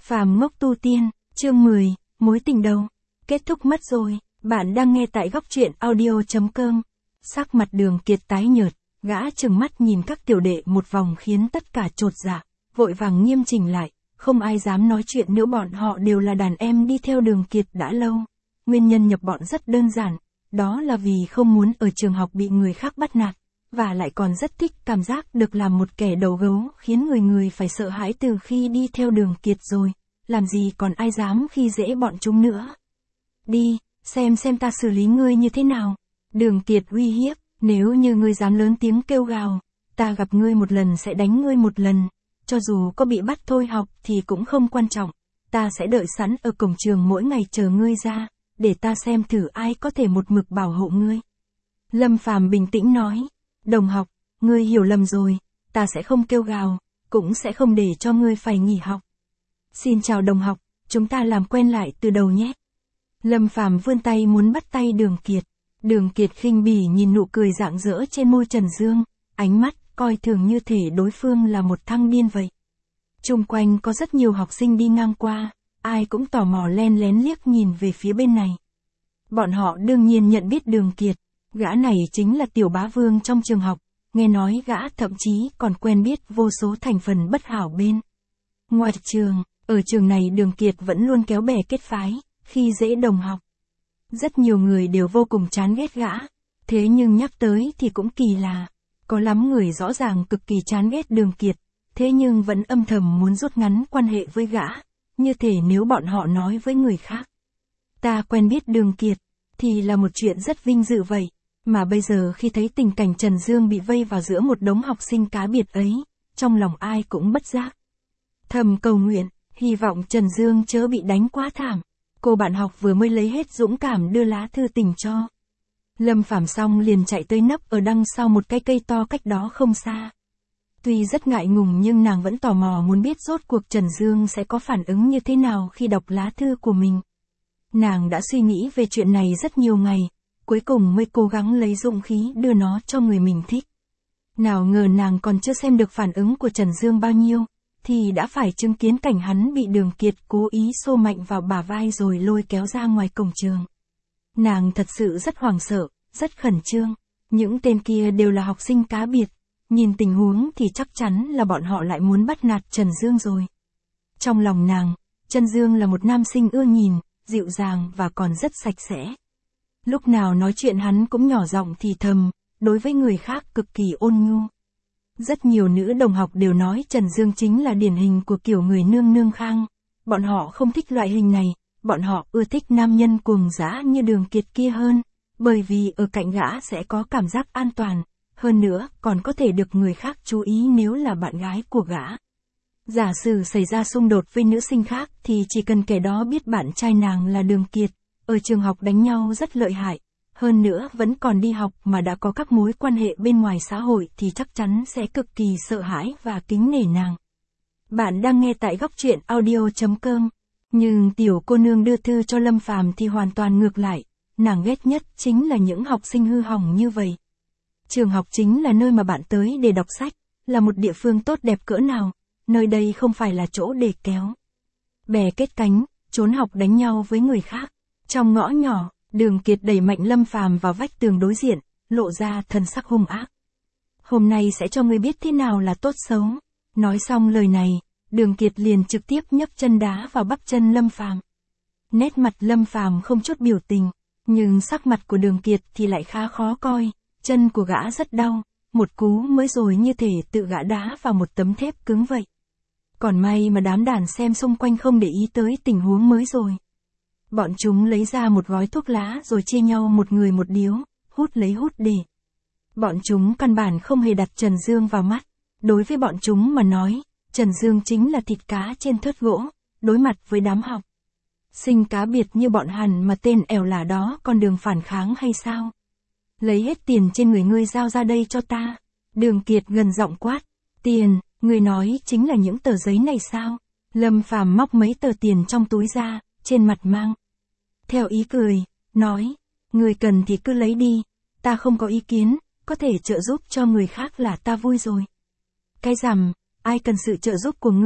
Phàm ngốc tu tiên, chương 10, mối tình đầu. Kết thúc mất rồi, bạn đang nghe tại góc truyện audio.com. Sắc mặt Đường Kiệt tái nhợt, gã trừng mắt nhìn các tiểu đệ một vòng khiến tất cả chột dạ, vội vàng nghiêm chỉnh lại, không ai dám nói chuyện nữa, bọn họ đều là đàn em đi theo Đường Kiệt đã lâu. Nguyên nhân nhập bọn rất đơn giản, đó là vì không muốn ở trường học bị người khác bắt nạt, và lại còn rất thích cảm giác được làm một kẻ đầu gấu, khiến người phải sợ hãi từ khi đi theo Đường Kiệt rồi, làm gì còn ai dám khi dễ bọn chúng nữa. Đi, xem ta xử lý ngươi như thế nào. Đường Kiệt uy hiếp, nếu như ngươi dám lớn tiếng kêu gào, ta gặp ngươi một lần sẽ đánh ngươi một lần, cho dù có bị bắt thôi học thì cũng không quan trọng, ta sẽ đợi sẵn ở cổng trường mỗi ngày chờ ngươi ra, để ta xem thử ai có thể một mực bảo hộ ngươi. Lâm Phàm bình tĩnh nói, đồng học, ngươi hiểu lầm rồi, ta sẽ không kêu gào, cũng sẽ không để cho ngươi phải nghỉ học. Xin chào đồng học, chúng ta làm quen lại từ đầu nhé. Lâm Phàm vươn tay muốn bắt tay Đường Kiệt. Đường Kiệt khinh bỉ nhìn nụ cười rạng rỡ trên môi Trần Dương, ánh mắt coi thường như thể đối phương là một thăng điên vậy. Chung quanh có rất nhiều học sinh đi ngang qua, ai cũng tò mò len lén liếc nhìn về phía bên này. Bọn họ đương nhiên nhận biết Đường Kiệt, gã này chính là tiểu bá vương trong trường học, nghe nói gã thậm chí còn quen biết vô số thành phần bất hảo bên ngoài trường. Ở trường này Đường Kiệt vẫn luôn kéo bè kết phái, khi dễ đồng học. Rất nhiều người đều vô cùng chán ghét gã, thế nhưng nhắc tới thì cũng kỳ lạ. Có lắm người rõ ràng cực kỳ chán ghét Đường Kiệt, thế nhưng vẫn âm thầm muốn rút ngắn quan hệ với gã, như thể nếu bọn họ nói với người khác. Ta quen biết Đường Kiệt, thì là một chuyện rất vinh dự vậy, mà bây giờ khi thấy tình cảnh Trần Dương bị vây vào giữa một đống học sinh cá biệt ấy, trong lòng ai cũng bất giác thầm cầu nguyện, hy vọng Trần Dương chớ bị đánh quá thảm. Cô bạn học vừa mới lấy hết dũng cảm đưa lá thư tình cho Lâm Phàm xong liền chạy tới nấp ở đằng sau một cái cây to cách đó không xa. Tuy rất ngại ngùng nhưng nàng vẫn tò mò muốn biết rốt cuộc Trần Dương sẽ có phản ứng như thế nào khi đọc lá thư của mình. Nàng đã suy nghĩ về chuyện này rất nhiều ngày, cuối cùng mới cố gắng lấy dũng khí đưa nó cho người mình thích. Nào ngờ nàng còn chưa xem được phản ứng của Trần Dương bao nhiêu, thì đã phải chứng kiến cảnh hắn bị Đường Kiệt cố ý xô mạnh vào bả vai rồi lôi kéo ra ngoài cổng trường. Nàng thật sự rất hoảng sợ, rất khẩn trương. Những tên kia đều là học sinh cá biệt, nhìn tình huống thì chắc chắn là bọn họ lại muốn bắt nạt Trần Dương rồi. Trong lòng nàng, Trần Dương là một nam sinh ưa nhìn, dịu dàng và còn rất sạch sẽ. Lúc nào nói chuyện hắn cũng nhỏ giọng thì thầm, đối với người khác cực kỳ ôn nhu. Rất nhiều nữ đồng học đều nói Trần Dương chính là điển hình của kiểu người nương nương khang. Bọn họ không thích loại hình này, bọn họ ưa thích nam nhân cuồng dã như Đường Kiệt kia hơn, bởi vì ở cạnh gã sẽ có cảm giác an toàn, hơn nữa còn có thể được người khác chú ý nếu là bạn gái của gã. Giả sử xảy ra xung đột với nữ sinh khác thì chỉ cần kẻ đó biết bạn trai nàng là Đường Kiệt, ở trường học đánh nhau rất lợi hại, hơn nữa vẫn còn đi học mà đã có các mối quan hệ bên ngoài xã hội thì chắc chắn sẽ cực kỳ sợ hãi và kính nể nàng. Bạn đang nghe tại góc truyện audio.com. Nhưng tiểu cô nương đưa thư cho Lâm Phàm thì hoàn toàn ngược lại, nàng ghét nhất chính là những học sinh hư hỏng như vậy. Trường học chính là nơi mà bạn tới để đọc sách, là một địa phương tốt đẹp cỡ nào, nơi đây không phải là chỗ để kéo bè kết cánh, trốn học đánh nhau với người khác. Trong ngõ nhỏ, Đường Kiệt đẩy mạnh Lâm Phàm vào vách tường đối diện, lộ ra thần sắc hung ác. Hôm nay sẽ cho ngươi biết thế nào là tốt xấu. Nói xong lời này, Đường Kiệt liền trực tiếp nhấc chân đá vào bắp chân Lâm Phàm. Nét mặt Lâm Phàm không chút biểu tình, nhưng sắc mặt của Đường Kiệt thì lại khá khó coi, chân của gã rất đau, một cú mới rồi như thể tự gã đá vào một tấm thép cứng vậy. Còn may mà đám đàn xem xung quanh không để ý tới tình huống mới rồi. Bọn chúng lấy ra một gói thuốc lá rồi chia nhau một người một điếu, hút lấy hút để. Bọn chúng căn bản không hề đặt Trần Dương vào mắt, đối với bọn chúng mà nói, Trần Dương chính là thịt cá trên thớt gỗ, đối mặt với đám học sinh cá biệt như bọn hắn mà tên ẻo lả đó còn đường phản kháng hay sao? Lấy hết tiền trên người ngươi giao ra đây cho ta. Đường Kiệt gần giọng quát. Tiền, ngươi nói chính là những tờ giấy này sao? Lâm Phàm móc mấy tờ tiền trong túi ra, trên mặt mang theo ý cười, nói, ngươi cần thì cứ lấy đi, ta không có ý kiến, có thể trợ giúp cho người khác là ta vui rồi. Cái rằm, ai cần sự trợ giúp của ngươi,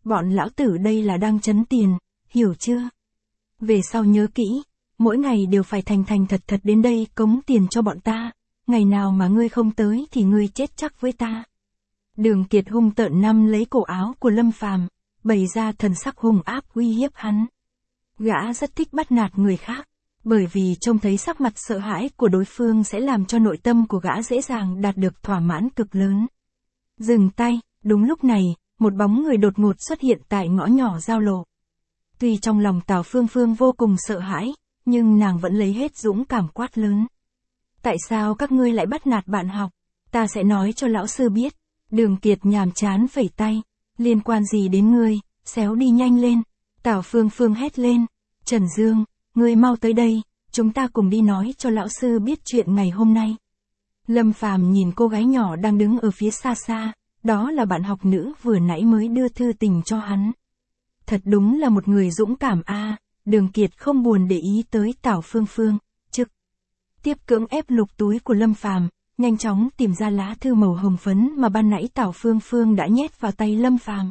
bọn lão tử đây là đang trấn tiền, hiểu chưa? Về sau nhớ kỹ, mỗi ngày đều phải thành thành thật thật đến đây cống tiền cho bọn ta, ngày nào mà ngươi không tới thì ngươi chết chắc với ta. Đường Kiệt hung tợn nắm lấy cổ áo của Lâm Phàm, bày ra thần sắc hung ác uy hiếp hắn. Gã rất thích bắt nạt người khác, bởi vì trông thấy sắc mặt sợ hãi của đối phương sẽ làm cho nội tâm của gã dễ dàng đạt được thỏa mãn cực lớn. Dừng tay, đúng lúc này, một bóng người đột ngột xuất hiện tại ngõ nhỏ giao lộ. Tuy trong lòng Tào Phương Phương vô cùng sợ hãi, nhưng nàng vẫn lấy hết dũng cảm quát lớn. Tại sao các ngươi lại bắt nạt bạn học? Ta sẽ nói cho lão sư biết. Đường Kiệt nhàm chán phẩy tay. Liên quan gì đến ngươi, xéo đi nhanh lên. Tào Phương Phương hét lên. Trần Dương, ngươi mau tới đây, chúng ta cùng đi nói cho lão sư biết chuyện ngày hôm nay. Lâm Phàm nhìn cô gái nhỏ đang đứng ở phía xa xa, đó là bạn học nữ vừa nãy mới đưa thư tình cho hắn. Thật đúng là một người dũng cảm a. Đường Kiệt không buồn để ý tới Tào Phương Phương, trực tiếp cưỡng ép lục túi của Lâm Phàm, nhanh chóng tìm ra lá thư màu hồng phấn mà ban nãy Tào Phương Phương đã nhét vào tay Lâm Phàm.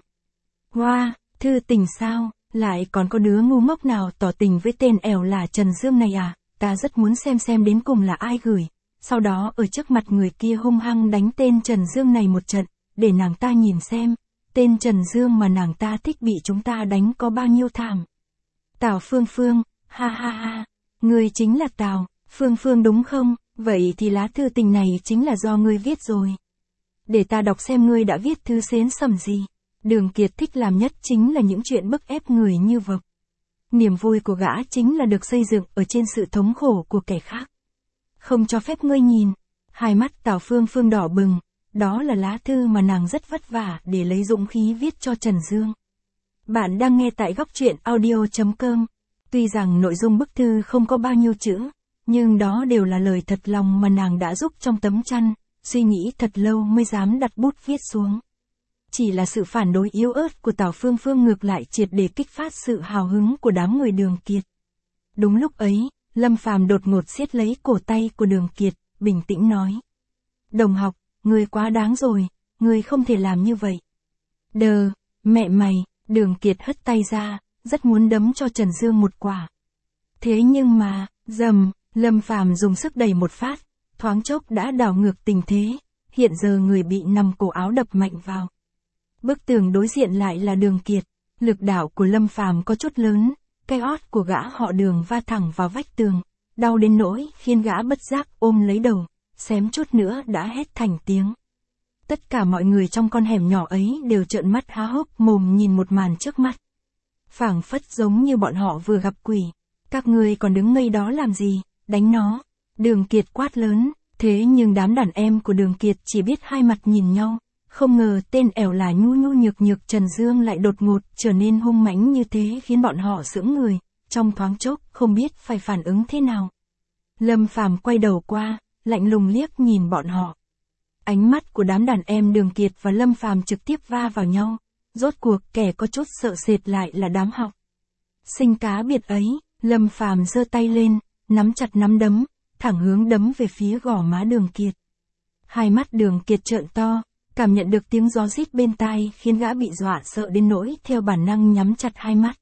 Wow, thư tình sao, lại còn có đứa ngu ngốc nào tỏ tình với tên ẻo là Trần Dương này à, ta rất muốn xem đến cùng là ai gửi, sau đó ở trước mặt người kia hung hăng đánh tên Trần Dương này một trận, để nàng ta nhìn xem, tên Trần Dương mà nàng ta thích bị chúng ta đánh có bao nhiêu thảm. Tào Phương Phương, ha ha ha, ngươi chính là Tào Phương Phương đúng không? Vậy thì lá thư tình này chính là do ngươi viết rồi. Để ta đọc xem ngươi đã viết thư xến sẩm gì. Đường Kiệt thích làm nhất chính là những chuyện bức ép người như vậy. Niềm vui của gã chính là được xây dựng ở trên sự thống khổ của kẻ khác. Không cho phép ngươi nhìn. Hai mắt Tào Phương Phương đỏ bừng. Đó là lá thư mà nàng rất vất vả để lấy dũng khí viết cho Trần Dương. Bạn đang nghe tại góc truyện audio.com. Tuy rằng nội dung bức thư không có bao nhiêu chữ, nhưng đó đều là lời thật lòng mà nàng đã giúp trong tấm chăn, suy nghĩ thật lâu mới dám đặt bút viết xuống. Chỉ là sự phản đối yếu ớt của Tào Phương Phương ngược lại triệt để kích phát sự hào hứng của đám người Đường Kiệt. Đúng lúc ấy, Lâm Phàm đột ngột siết lấy cổ tay của Đường Kiệt, bình tĩnh nói. Đồng học, ngươi quá đáng rồi, ngươi không thể làm như vậy. Đờ, mẹ mày, Đường Kiệt hất tay ra, rất muốn đấm cho Trần Dương một quả. Thế nhưng mà, dầm, Lâm Phàm dùng sức đẩy một phát, thoáng chốc đã đảo ngược tình thế, hiện giờ người bị nằm cổ áo đập mạnh vào. Bức tường đối diện lại là Đường Kiệt, lực đảo của Lâm Phàm có chút lớn, cái ót của gã họ Đường va thẳng vào vách tường, đau đến nỗi khiến gã bất giác ôm lấy đầu, xém chút nữa đã hét thành tiếng. Tất cả mọi người trong con hẻm nhỏ ấy đều trợn mắt há hốc mồm nhìn một màn trước mắt. Phảng phất giống như bọn họ vừa gặp quỷ. Các ngươi còn đứng ngây đó làm gì, đánh nó. Đường Kiệt quát lớn, thế nhưng đám đàn em của Đường Kiệt chỉ biết hai mặt nhìn nhau. Không ngờ tên ẻo là nhu nhu nhược Trần Dương lại đột ngột trở nên hung mãnh như thế khiến bọn họ sững người, trong thoáng chốc không biết phải phản ứng thế nào. Lâm Phàm quay đầu qua, lạnh lùng liếc nhìn bọn họ. Ánh mắt của đám đàn em Đường Kiệt và Lâm Phàm trực tiếp va vào nhau. Rốt cuộc kẻ có chút sợ sệt lại là đám học sinh cá biệt ấy. Lâm Phàm giơ tay lên, nắm chặt nắm đấm, thẳng hướng đấm về phía gò má Đường Kiệt. Hai mắt Đường Kiệt trợn to, cảm nhận được tiếng gió rít bên tai khiến gã bị dọa sợ đến nỗi theo bản năng nhắm chặt hai mắt.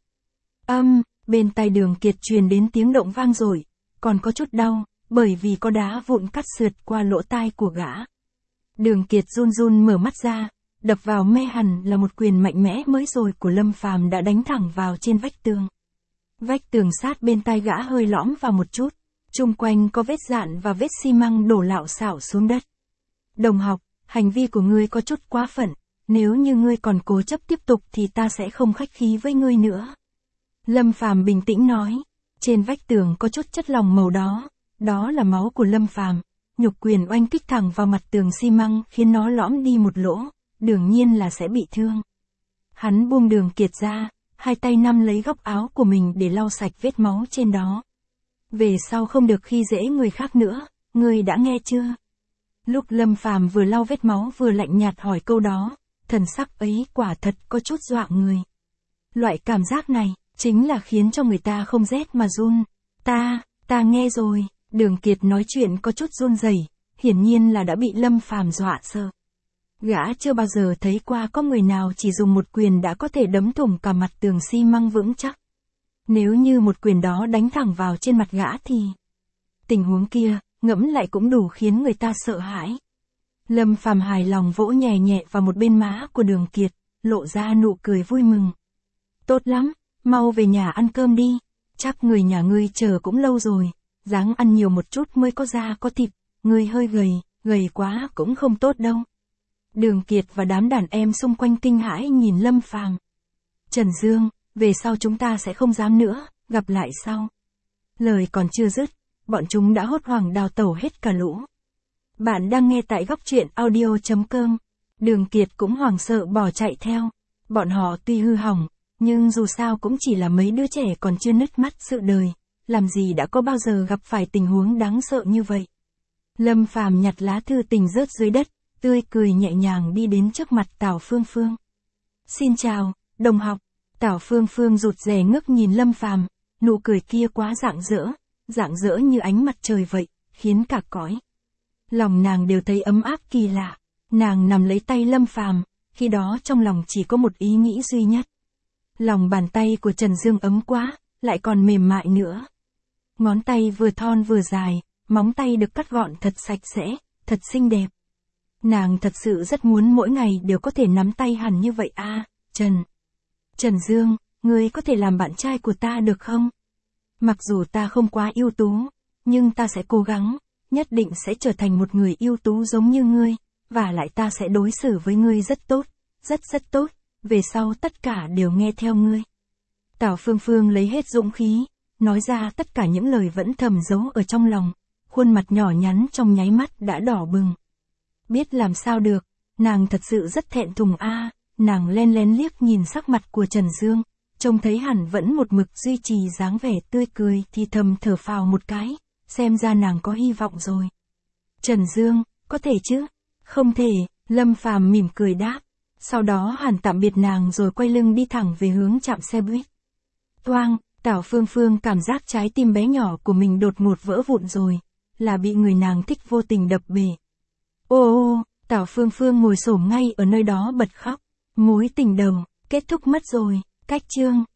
Bên tai Đường Kiệt truyền đến tiếng động vang dội, còn có chút đau, bởi vì có đá vụn cắt sượt qua lỗ tai của gã. Đường Kiệt run run mở mắt ra, đập vào me hẳn là một quyền mạnh mẽ mới rồi của Lâm Phàm đã đánh thẳng vào trên vách tường. Vách tường sát bên tai gã hơi lõm vào một chút, chung quanh có vết dạn và vết xi măng đổ lạo xạo xuống đất. Đồng học, hành vi của ngươi có chút quá phận, nếu như ngươi còn cố chấp tiếp tục thì ta sẽ không khách khí với ngươi nữa. Lâm Phàm bình tĩnh nói, trên vách tường có chút chất lỏng màu đó là máu của Lâm Phàm. Nhục quyền oanh kích thẳng vào mặt tường xi măng khiến nó lõm đi một lỗ, đương nhiên là sẽ bị thương. Hắn buông Đường Kiệt ra, hai tay nắm lấy góc áo của mình để lau sạch vết máu trên đó. Về sau không được khi dễ người khác nữa, ngươi đã nghe chưa? Lúc Lâm Phàm vừa lau vết máu vừa lạnh nhạt hỏi câu đó, thần sắc ấy quả thật có chút dọa người. Loại cảm giác này, chính là khiến cho người ta không rét mà run. Ta nghe rồi. Đường Kiệt nói chuyện có chút run rẩy, hiển nhiên là đã bị Lâm Phàm dọa sợ. Gã chưa bao giờ thấy qua có người nào chỉ dùng một quyền đã có thể đấm thủng cả mặt tường xi măng vững chắc. Nếu như một quyền đó đánh thẳng vào trên mặt gã thì... Tình huống kia, ngẫm lại cũng đủ khiến người ta sợ hãi. Lâm Phàm hài lòng vỗ nhẹ nhẹ vào một bên má của Đường Kiệt, lộ ra nụ cười vui mừng. Tốt lắm, mau về nhà ăn cơm đi, chắc người nhà ngươi chờ cũng lâu rồi, ráng ăn nhiều một chút mới có da có thịt, ngươi hơi gầy quá cũng không tốt đâu. Đường Kiệt và đám đàn em xung quanh kinh hãi nhìn Lâm Phàm. Trần Dương, về sau chúng ta sẽ không dám nữa, gặp lại sau. Lời còn chưa dứt, bọn chúng đã hốt hoảng đào tẩu hết cả lũ. Bạn đang nghe tại góc truyện audio.com. Đường Kiệt cũng hoảng sợ bỏ chạy theo. Bọn họ tuy hư hỏng, nhưng dù sao cũng chỉ là mấy đứa trẻ còn chưa nứt mắt sự đời, làm gì đã có bao giờ gặp phải tình huống đáng sợ như vậy. Lâm Phàm nhặt lá thư tình rớt dưới đất, tươi cười nhẹ nhàng đi đến trước mặt Tào Phương Phương. Xin chào, đồng học. Tào Phương Phương rụt rè ngước nhìn Lâm Phàm, nụ cười kia quá rạng rỡ như ánh mặt trời vậy, khiến cả cõi lòng nàng đều thấy ấm áp kỳ lạ. Nàng nắm lấy tay Lâm Phàm, khi đó trong lòng chỉ có một ý nghĩ duy nhất. Lòng bàn tay của Trần Dương ấm quá, lại còn mềm mại nữa. Ngón tay vừa thon vừa dài, móng tay được cắt gọn thật sạch sẽ, thật xinh đẹp. Nàng thật sự rất muốn mỗi ngày đều có thể nắm tay hẳn như vậy à, Trần Dương, ngươi có thể làm bạn trai của ta được không? Mặc dù ta không quá ưu tú, nhưng ta sẽ cố gắng, nhất định sẽ trở thành một người ưu tú giống như ngươi, và lại ta sẽ đối xử với ngươi rất tốt, rất tốt, về sau tất cả đều nghe theo ngươi. Tào Phương Phương lấy hết dũng khí, nói ra tất cả những lời vẫn thầm giấu ở trong lòng, khuôn mặt nhỏ nhắn trong nháy mắt đã đỏ bừng. Biết làm sao được, nàng thật sự rất thẹn thùng a. Nàng len lén liếc nhìn sắc mặt của Trần Dương, trông thấy hẳn vẫn một mực duy trì dáng vẻ tươi cười thì thầm thở phào một cái, xem ra nàng có hy vọng rồi. Trần Dương, có thể chứ? Không thể, Lâm Phàm mỉm cười đáp, sau đó hẳn tạm biệt nàng rồi quay lưng đi thẳng về hướng trạm xe buýt. Toang, Tào Phương Phương cảm giác trái tim bé nhỏ của mình đột ngột vỡ vụn rồi, là bị người nàng thích vô tình đập bể. Ô, Tào Phương Phương ngồi xổm ngay ở nơi đó bật khóc. Mối tình đầu, kết thúc mất rồi, cách chương.